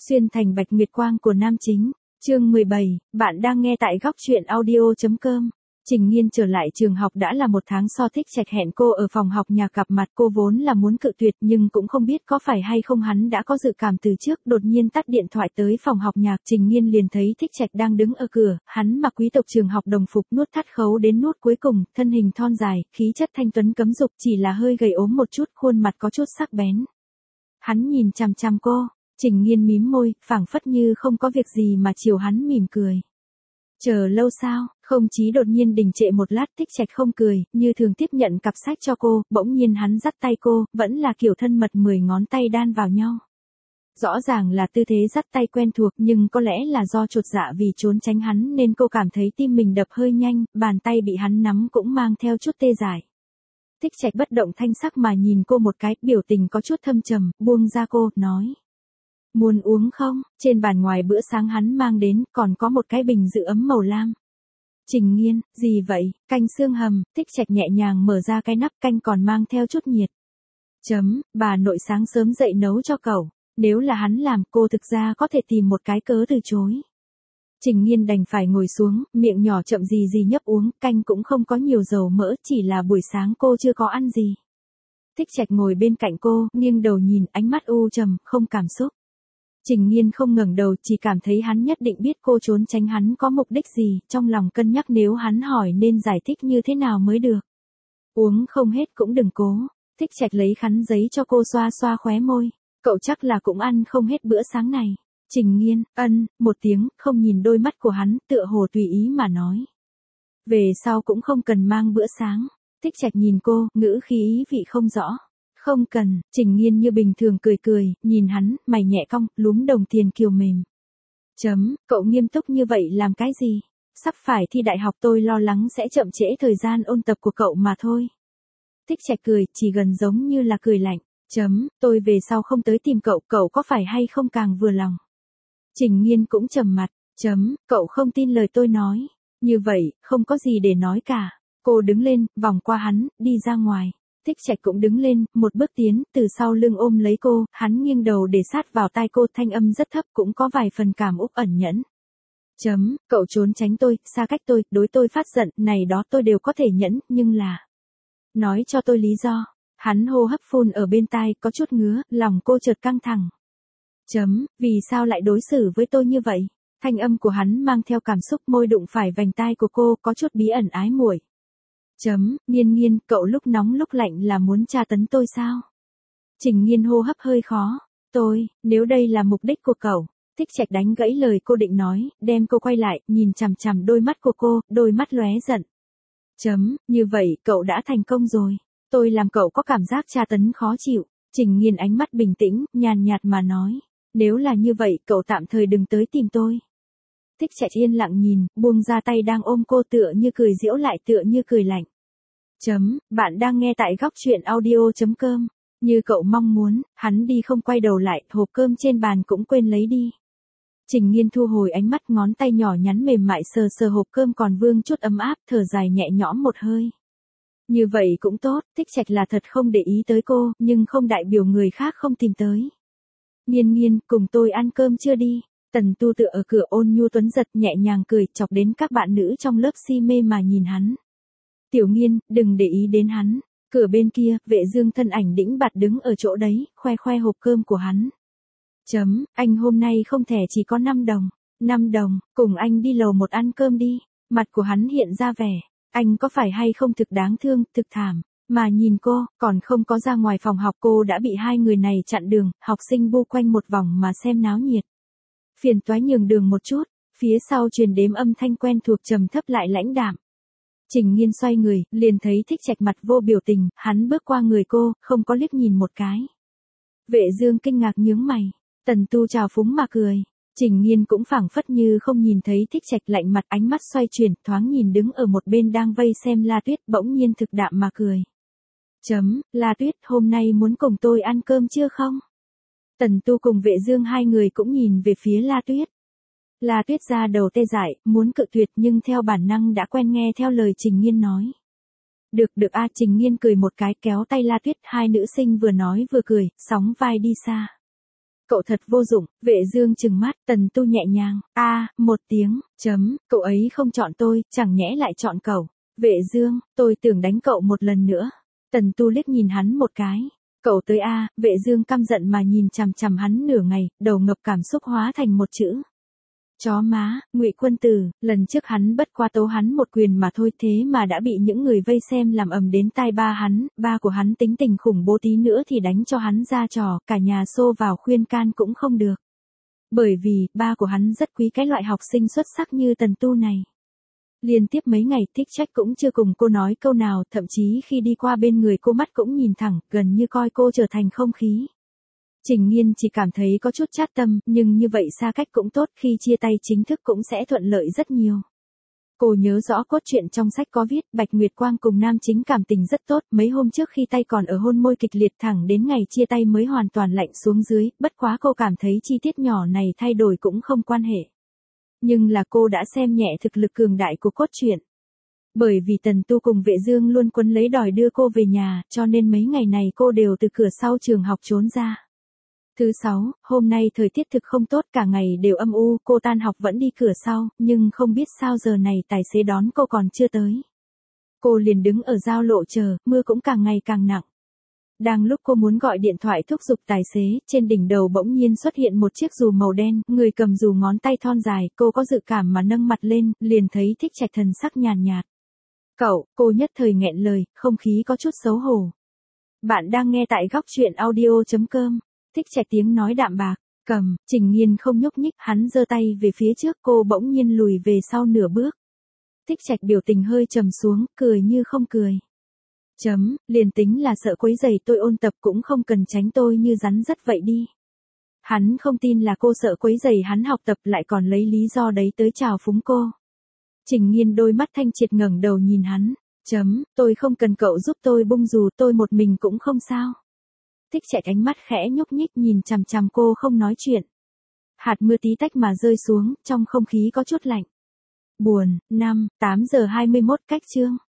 Xuyên thành bạch nguyệt quang của nam chính. Chương 17, bạn đang nghe tại góc truyện audio.com. Trình Nhiên trở lại trường học đã là 1 tháng so Thích Trạch hẹn cô ở phòng học nhà gặp mặt, cô vốn là muốn cự tuyệt nhưng cũng không biết có phải hay không hắn đã có dự cảm từ trước, đột nhiên tắt điện thoại tới phòng học nhạc. Trình Nhiên liền thấy Thích Trạch đang đứng ở cửa, hắn mặc quý tộc trường học đồng phục nuốt thắt khấu đến nút cuối cùng, thân hình thon dài, khí chất thanh tuấn cấm dục, chỉ là hơi gầy ốm một chút, khuôn mặt có chút sắc bén. Hắn nhìn chằm chằm cô. Trình Nhiên mím môi, phảng phất như không có việc gì mà chiều hắn mỉm cười. Chờ lâu sao? Không Chí đột nhiên đình trệ một lát, Thích Trạch không cười, như thường tiếp nhận cặp sách cho cô, bỗng nhiên hắn dắt tay cô, vẫn là kiểu thân mật 10 ngón tay đan vào nhau. Rõ ràng là tư thế dắt tay quen thuộc nhưng có lẽ là do chột dạ vì trốn tránh hắn nên cô cảm thấy tim mình đập hơi nhanh, bàn tay bị hắn nắm cũng mang theo chút tê dại. Thích Trạch bất động thanh sắc mà nhìn cô một cái, biểu tình có chút thâm trầm, buông ra cô, nói. Muốn uống không? Trên bàn ngoài bữa sáng hắn mang đến, còn có một cái bình giữ ấm màu lam. Trình Nhiên, gì vậy? Canh xương hầm. Thích Trạch nhẹ nhàng mở ra cái nắp, canh còn mang theo chút nhiệt. Bà nội sáng sớm dậy nấu cho cậu. Nếu là hắn làm, cô thực ra có thể tìm một cái cớ từ chối. Trình Nhiên đành phải ngồi xuống, miệng nhỏ chậm gì gì nhấp uống, canh cũng không có nhiều dầu mỡ, chỉ là buổi sáng cô chưa có ăn gì. Thích Trạch ngồi bên cạnh cô, nghiêng đầu nhìn, ánh mắt u trầm, không cảm xúc. Trình Nhiên không ngẩng đầu, chỉ cảm thấy hắn nhất định biết cô trốn tránh hắn có mục đích gì, trong lòng cân nhắc nếu hắn hỏi nên giải thích như thế nào mới được. Uống không hết cũng đừng cố. Thích Trạch lấy khăn giấy cho cô xoa xoa khóe môi. Cậu chắc là cũng ăn không hết bữa sáng này. Trình Nhiên, một tiếng, không nhìn đôi mắt của hắn, tựa hồ tùy ý mà nói. Về sau cũng không cần mang bữa sáng. Thích Trạch nhìn cô, ngữ khí ý vị không rõ. Không cần. Trình Nhiên như bình thường cười cười, nhìn hắn, mày nhẹ cong, lúm đồng tiền kiều mềm. Cậu nghiêm túc như vậy làm cái gì? Sắp phải thi đại học tôi lo lắng sẽ chậm trễ thời gian ôn tập của cậu mà thôi. Thích Trạch cười, chỉ gần giống như là cười lạnh. Tôi về sau không tới tìm cậu, cậu có phải hay không càng vừa lòng? Trình Nhiên cũng trầm mặt. Cậu không tin lời tôi nói. Như vậy, không có gì để nói cả. Cô đứng lên, vòng qua hắn, đi ra ngoài. Thích Trạch cũng đứng lên, một bước tiến, từ sau lưng ôm lấy cô, hắn nghiêng đầu để sát vào tai cô, thanh âm rất thấp cũng có vài phần cảm úc ẩn nhẫn. Cậu trốn tránh tôi, xa cách tôi, đối tôi phát giận, này đó tôi đều có thể nhẫn, nhưng là. Nói cho tôi lý do. Hắn hô hấp phun ở bên tai, có chút ngứa, lòng cô chợt căng thẳng. Vì sao lại đối xử với tôi như vậy? Thanh âm của hắn mang theo cảm xúc, môi đụng phải vành tai của cô, có chút bí ẩn ái muội. Nhiên, cậu lúc nóng lúc lạnh là muốn tra tấn tôi sao? Trình Nhiên hô hấp hơi khó. Nếu đây là mục đích của cậu. Thích Trạch đánh gãy lời cô định nói, đem cô quay lại, nhìn chằm chằm đôi mắt của cô, đôi mắt lóe giận. Như vậy, cậu đã thành công rồi. Tôi làm cậu có cảm giác tra tấn khó chịu. Trình Nhiên ánh mắt bình tĩnh, nhàn nhạt mà nói. Nếu là như vậy, cậu tạm thời đừng tới tìm tôi. Thích Trạch yên lặng nhìn, buông ra tay đang ôm cô, tựa như cười giễu lại tựa như cười lạnh. Bạn đang nghe tại góc truyện audio.com. Như cậu mong muốn, hắn đi không quay đầu lại, hộp cơm trên bàn cũng quên lấy đi. Trình Nhiên thu hồi ánh mắt, ngón tay nhỏ nhắn mềm mại sờ sờ hộp cơm còn vương chút ấm áp, thở dài nhẹ nhõm một hơi. Như vậy cũng tốt, Thích Trạch là thật không để ý tới cô, nhưng không đại biểu người khác không tìm tới. Nhiên, cùng tôi ăn cơm chưa đi? Tần Tu tựa ở cửa ôn nhu tuấn giật nhẹ nhàng cười, chọc đến các bạn nữ trong lớp si mê mà nhìn hắn. Tiểu Nhiên, đừng để ý đến hắn. Cửa bên kia, Vệ Dương thân ảnh đĩnh bạt đứng ở chỗ đấy, khoe hộp cơm của hắn. Anh hôm nay không thẻ chỉ có 5 đồng. 5 đồng, cùng anh đi lầu 1 ăn cơm đi. Mặt của hắn hiện ra vẻ. Anh có phải hay không thực đáng thương, thực thảm. Mà nhìn cô, còn không có ra ngoài phòng học cô đã bị hai người này chặn đường, học sinh bu quanh một vòng mà xem náo nhiệt. Phiền toái nhường đường một chút, phía sau truyền đến âm thanh quen thuộc trầm thấp lại lãnh đạm. Trình Nhiên xoay người, liền thấy Thích Trạch mặt vô biểu tình, hắn bước qua người cô, không có liếc nhìn một cái. Vệ Dương kinh ngạc nhướng mày, Tần Tu trào phúng mà cười. Trình Nhiên cũng phảng phất như không nhìn thấy Thích Trạch, lạnh mặt, ánh mắt xoay chuyển, thoáng nhìn đứng ở một bên đang vây xem La Tuyết, bỗng nhiên thực đạm mà cười. La Tuyết, hôm nay muốn cùng tôi ăn cơm chưa không? Tần Tu cùng Vệ Dương hai người cũng nhìn về phía La Tuyết. La Tuyết ra đầu tê dại, muốn cự tuyệt nhưng theo bản năng đã quen nghe theo lời Trình Nhiên nói. Được Trình Nhiên cười một cái, kéo tay La Tuyết, hai nữ sinh vừa nói vừa cười, sóng vai đi xa. cậu thật vô dụng, Vệ Dương trừng mắt, Tần Tu nhẹ nhàng, một tiếng, cậu ấy không chọn tôi, chẳng nhẽ lại chọn cậu. Vệ Dương, tôi tưởng đánh cậu một lần nữa. Tần Tu liếc nhìn hắn một cái. Cậu tới Vệ Dương căm giận mà nhìn chằm chằm hắn nửa ngày, đầu ngập cảm xúc hóa thành một chữ. Chó má, Ngụy Quân Tử, lần trước hắn bất qua tấu hắn một quyền mà thôi, thế mà đã bị những người vây xem làm ầm đến tai ba của hắn tính tình khủng bố, tí nữa thì đánh cho hắn ra trò, cả nhà xô vào khuyên can cũng không được. Bởi vì, ba của hắn rất quý cái loại học sinh xuất sắc như Tần Tu này. Liên tiếp mấy ngày Thích Trách cũng chưa cùng cô nói câu nào, thậm chí khi đi qua bên người cô mắt cũng nhìn thẳng, gần như coi cô trở thành không khí. Trình Nhiên chỉ cảm thấy có chút chát tâm, nhưng như vậy xa cách cũng tốt, khi chia tay chính thức cũng sẽ thuận lợi rất nhiều. Cô nhớ rõ cốt truyện trong sách có viết, Bạch Nguyệt Quang cùng nam chính cảm tình rất tốt, mấy hôm trước khi tay còn ở hôn môi kịch liệt, thẳng đến ngày chia tay mới hoàn toàn lạnh xuống dưới, bất quá cô cảm thấy chi tiết nhỏ này thay đổi cũng không quan hệ. Nhưng là cô đã xem nhẹ thực lực cường đại của cốt truyện. Bởi vì Tần Tu cùng Vệ Dương luôn quấn lấy đòi đưa cô về nhà, cho nên mấy ngày này cô đều từ cửa sau trường học trốn ra. Thứ 6, hôm nay thời tiết thực không tốt, cả ngày đều âm u, cô tan học vẫn đi cửa sau, nhưng không biết sao giờ này tài xế đón cô còn chưa tới. Cô liền đứng ở giao lộ chờ, mưa cũng càng ngày càng nặng. Đang lúc cô muốn gọi điện thoại thúc giục tài xế, trên đỉnh đầu bỗng nhiên xuất hiện một chiếc dù màu đen, người cầm dù ngón tay thon dài, cô có dự cảm mà nâng mặt lên, liền thấy Thích Trạch thần sắc nhàn nhạt. Cậu, cô nhất thời nghẹn lời, không khí có chút xấu hổ. Bạn đang nghe tại góc truyện audio.com. Thích Trạch tiếng nói đạm bạc, Trình Nhiên không nhúc nhích, hắn giơ tay về phía trước, cô bỗng nhiên lùi về sau nửa bước. Thích Trạch biểu tình hơi trầm xuống, cười như không cười. Liền tính là sợ quấy rầy tôi ôn tập cũng không cần tránh tôi như rắn rất vậy đi. Hắn không tin là cô sợ quấy rầy hắn học tập, lại còn lấy lý do đấy tới chào phúng cô. Trình Nhiên đôi mắt thanh triệt ngẩng đầu nhìn hắn. Tôi không cần cậu giúp tôi bung dù, tôi một mình cũng không sao. Thích Trạch ánh mắt khẽ nhúc nhích nhìn chằm chằm cô không nói chuyện. Hạt mưa tí tách mà rơi xuống, trong không khí có chút lạnh. Buồn, 8 giờ 21 cách chương.